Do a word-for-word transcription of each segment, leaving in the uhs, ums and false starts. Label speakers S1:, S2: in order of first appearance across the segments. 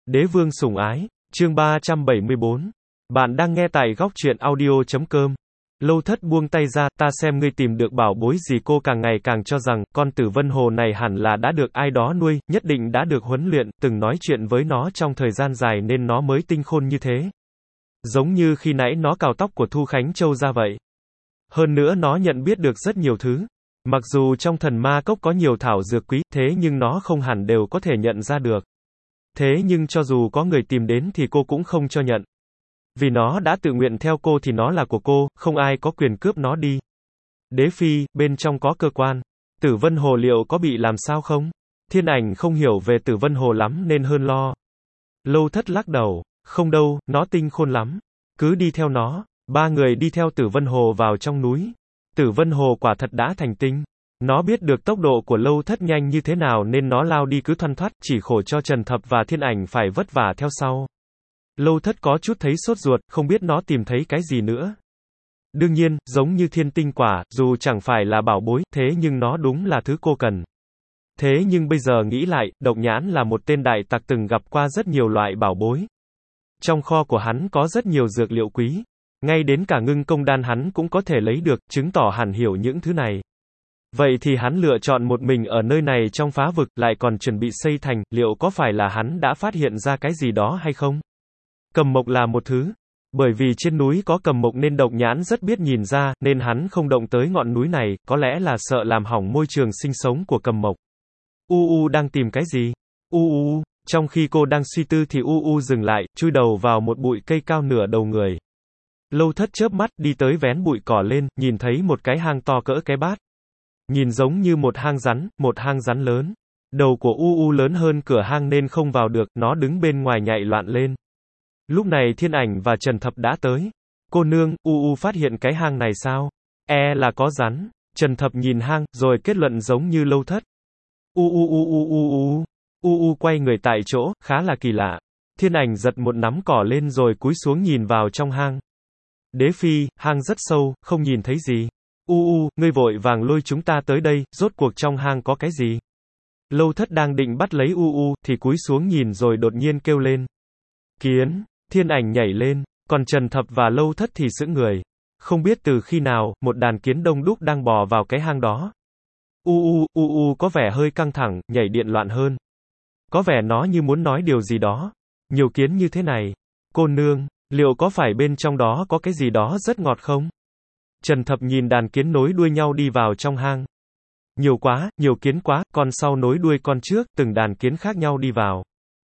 S1: Đế vương sủng ái, chương ba trăm bảy mươi bốn. Bạn đang nghe tại góc truyện audio chấm com. Lâu Thất buông tay ra, ta xem ngươi tìm được bảo bối gì. Cô càng ngày càng cho rằng, con Tử Vân Hồ này hẳn là đã được ai đó nuôi, nhất định đã được huấn luyện, từng nói chuyện với nó trong thời gian dài nên nó mới tinh khôn như thế. Giống như khi nãy nó cào tóc của Thu Khánh Châu ra vậy. Hơn nữa nó nhận biết được rất nhiều thứ. Mặc dù trong thần ma cốc có nhiều thảo dược quý, thế nhưng nó không hẳn đều có thể nhận ra được. Thế nhưng cho dù có người tìm đến thì cô cũng không cho nhận. Vì nó đã tự nguyện theo cô thì nó là của cô, không ai có quyền cướp nó đi. Đế phi, bên trong có cơ quan. Tử Vân Hồ liệu có bị làm sao không? Thiên Ảnh không hiểu về Tử Vân Hồ lắm nên hơn lo. Lâu Thất lắc đầu, không đâu, nó tinh khôn lắm. Cứ đi theo nó. Ba người đi theo Tử Vân Hồ vào trong núi. Tử Vân Hồ quả thật đã thành tinh. Nó biết được tốc độ của Lâu Thất nhanh như thế nào nên nó lao đi cứ thoăn thoắt, chỉ khổ cho Trần Thập và Thiên Ảnh phải vất vả theo sau. Lâu Thất có chút thấy sốt ruột, không biết nó tìm thấy cái gì nữa. Đương nhiên, giống như thiên tinh quả, dù chẳng phải là bảo bối, thế nhưng nó đúng là thứ cô cần. Thế nhưng bây giờ nghĩ lại, Độc Nhãn là một tên đại tặc từng gặp qua rất nhiều loại bảo bối. Trong kho của hắn có rất nhiều dược liệu quý. Ngay đến cả ngưng công đan hắn cũng có thể lấy được, chứng tỏ hẳn hiểu những thứ này. Vậy thì hắn lựa chọn một mình ở nơi này trong phá vực, lại còn chuẩn bị xây thành, liệu có phải là hắn đã phát hiện ra cái gì đó hay không? Cầm mộc là một thứ. Bởi vì trên núi có cầm mộc nên Độc Nhãn rất biết nhìn ra, nên hắn không động tới ngọn núi này, có lẽ là sợ làm hỏng môi trường sinh sống của cầm mộc. U U đang tìm cái gì? U U, trong khi cô đang suy tư thì U U dừng lại, chui đầu vào một bụi cây cao nửa đầu người. Lâu Thất chớp mắt, đi tới vén bụi cỏ lên, nhìn thấy một cái hang to cỡ cái bát. Nhìn giống như một hang rắn, một hang rắn lớn. Đầu của U U lớn hơn cửa hang nên không vào được, nó đứng bên ngoài nhảy loạn lên. Lúc này Thiên Ảnh và Trần Thập đã tới. Cô nương, U U phát hiện cái hang này sao? E là có rắn. Trần Thập nhìn hang, rồi kết luận giống như Lâu Thất. U U U U U U. U U quay người tại chỗ, khá là kỳ lạ. Thiên Ảnh giật một nắm cỏ lên rồi cúi xuống nhìn vào trong hang. Đế phi, hang rất sâu, không nhìn thấy gì. U U, ngươi vội vàng lôi chúng ta tới đây, rốt cuộc trong hang có cái gì? Lâu Thất đang định bắt lấy U U, thì cúi xuống nhìn rồi đột nhiên kêu lên. Kiến, Thiên Ảnh nhảy lên, còn Trần Thập và Lâu Thất thì sững người. Không biết từ khi nào, một đàn kiến đông đúc đang bò vào cái hang đó. U U, U U có vẻ hơi căng thẳng, nhảy điện loạn hơn. Có vẻ nó như muốn nói điều gì đó. Nhiều kiến như thế này. Cô nương, liệu có phải bên trong đó có cái gì đó rất ngọt không? Trần Thập nhìn đàn kiến nối đuôi nhau đi vào trong hang. Nhiều quá, nhiều kiến quá, con sau nối đuôi con trước, từng đàn kiến khác nhau đi vào.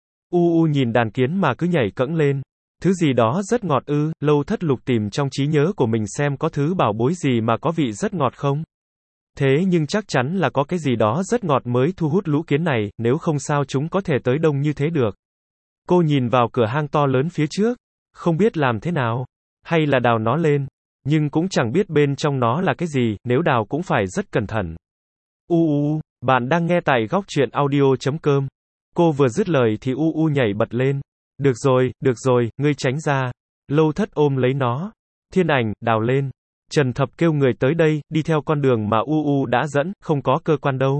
S1: U U nhìn đàn kiến mà cứ nhảy cẫng lên. Thứ gì đó rất ngọt ư? Lâu Thất lục tìm trong trí nhớ của mình xem có thứ bảo bối gì mà có vị rất ngọt không? Thế nhưng chắc chắn là có cái gì đó rất ngọt mới thu hút lũ kiến này, nếu không sao chúng có thể tới đông như thế được. Cô nhìn vào cửa hang to lớn phía trước, không biết làm thế nào, hay là đào nó lên, nhưng cũng chẳng biết bên trong nó là cái gì, nếu đào cũng phải rất cẩn thận. U U, bạn đang nghe tại góc truyện audio chấm com. Cô vừa dứt lời thì U U nhảy bật lên. Được rồi, được rồi, ngươi tránh ra. Lâu Thất ôm lấy nó. Thiên Ảnh, đào lên. Trần Thập kêu người tới đây, đi theo con đường mà U U đã dẫn, không có cơ quan đâu.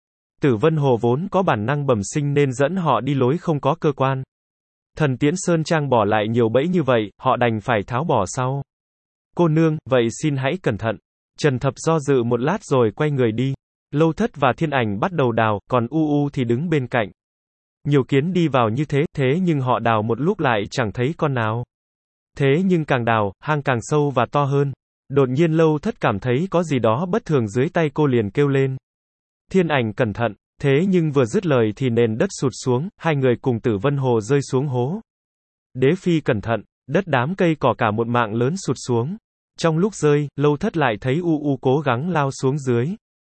S1: Tử Vân Hồ vốn có bản năng bẩm sinh nên dẫn họ đi lối không có cơ quan. Thần Tiễn Sơn Trang bỏ lại nhiều bẫy như vậy, họ đành phải tháo bỏ sau. Cô nương, vậy xin hãy cẩn thận. Trần Thập do dự một lát rồi quay người đi. Lâu Thất và Thiên Ảnh bắt đầu đào, còn U U thì đứng bên cạnh. Nhiều kiến đi vào như thế, thế nhưng họ đào một lúc lại chẳng thấy con nào. Thế nhưng càng đào, hang càng sâu và to hơn. Đột nhiên Lâu Thất cảm thấy có gì đó bất thường dưới tay cô liền kêu lên. Thiên Ảnh cẩn thận, thế nhưng vừa dứt lời thì nền đất sụt xuống, hai người cùng Tử Vân Hồ rơi xuống hố. Đế phi cẩn thận, đất đám cây cỏ cả một mạng lớn sụt xuống. Trong lúc rơi, Lâu Thất lại thấy U U cố gắng lao xuống dưới.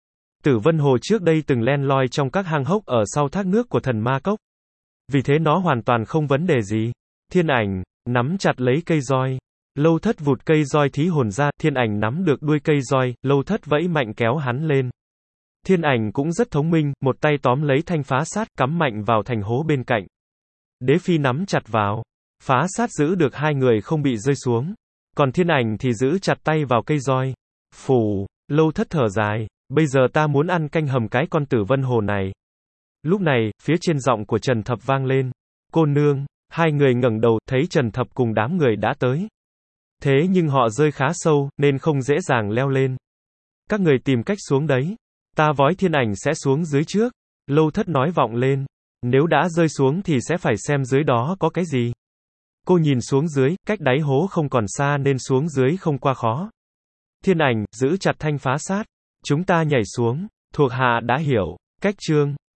S1: Tử Vân Hồ trước đây từng len loi trong các hang hốc ở sau thác nước của thần ma cốc. Vì thế nó hoàn toàn không vấn đề gì. Thiên Ảnh, nắm chặt lấy cây roi. Lâu Thất vụt cây roi thí hồn ra, Thiên Ảnh nắm được đuôi cây roi, Lâu Thất vẫy mạnh kéo hắn lên. Thiên Ảnh cũng rất thông minh, một tay tóm lấy thanh phá sát, cắm mạnh vào thành hố bên cạnh. Đế phi nắm chặt vào. Phá sát giữ được hai người không bị rơi xuống. Còn Thiên Ảnh thì giữ chặt tay vào cây roi. Phù, Lâu Thất thở dài. Bây giờ ta muốn ăn canh hầm cái con Tử Vân Hồ này. Lúc này, phía trên giọng của Trần Thập vang lên. Cô nương, hai người ngẩng đầu, thấy Trần Thập cùng đám người đã tới. Thế nhưng họ rơi khá sâu, nên không dễ dàng leo lên. Các người tìm cách xuống đấy. Ta vói thiên ảnh sẽ xuống dưới trước. Lâu Thất nói vọng lên. Nếu đã rơi xuống thì sẽ phải xem dưới đó có cái gì. Cô nhìn xuống dưới, cách đáy hố không còn xa nên xuống dưới không qua khó. Thiên ảnh, giữ chặt thanh phá sát. Chúng ta nhảy xuống. Thuộc hạ đã hiểu. Cách chương